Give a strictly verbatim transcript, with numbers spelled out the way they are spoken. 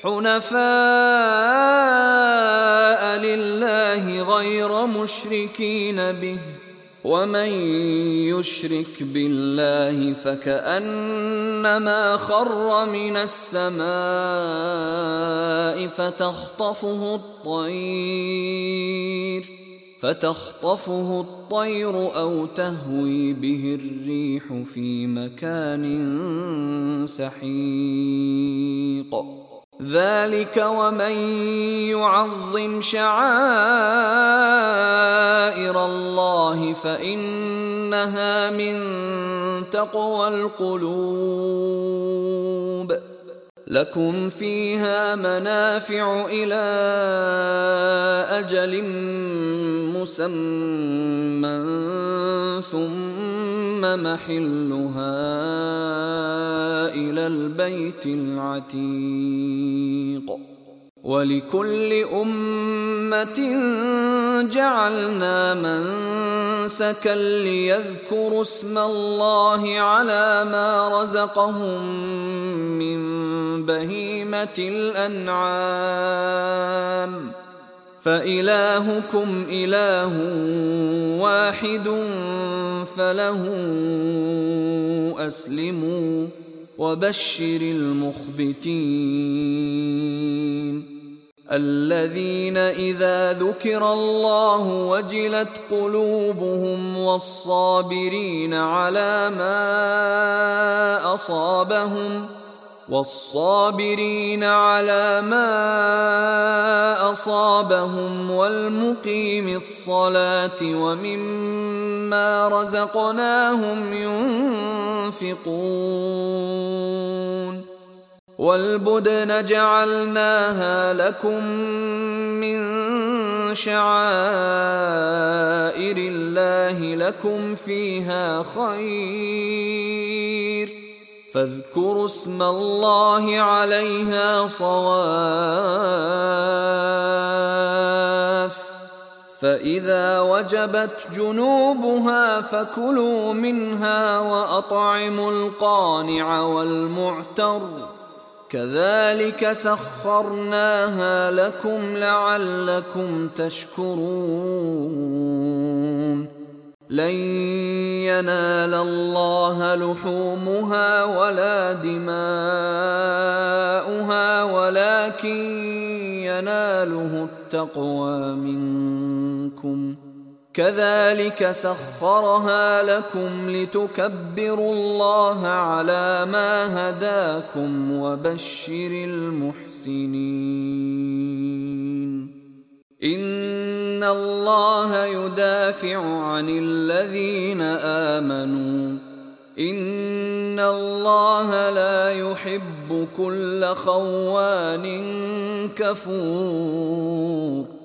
حنفاء لله غير مشركين به، ومن يشرك بالله فكأنما خر من السماء فتخطفه الطير فتخطفه الطير أو تهوي به الريح في مكان سحيق. ذلك ومن يعظم شعائر الله فإنها من تقوى القلوب. لكم فيها منافع إلى أجل مسمى ثم محلها إلى البيت العتيق. ولكل أمة جعلنا منسكا ليذكروا اسم الله على ما رزقهم من بهيمة الأنعام، فإلهكم إله واحد فله أسلموا وبشر المخبتين الذين إذا ذكر الله وجلت قلوبهم والصابرين على ما أصابهم والصابرين على ما أصابهم والمقيم الصلاة ومما رزقناهم ينفقون. والبدن جعلناها لكم من شعائر الله لكم فيها خير، فاذكروا اسم الله عليها صواف، فإذا وجبت جنوبها فكلوا منها وأطعموا القانع والمعتر، كذلك سخرناها لكم لعلكم تشكرون. لن ينال الله لحومها ولا دماؤها ولكن يناله التقوى منكم، كذلك سخرها لكم لتكبروا الله على ما هداكم وبشر المحسنين. إن الله يدافع عن الذين آمنوا، إن الله لا يحب كل خوان كفور.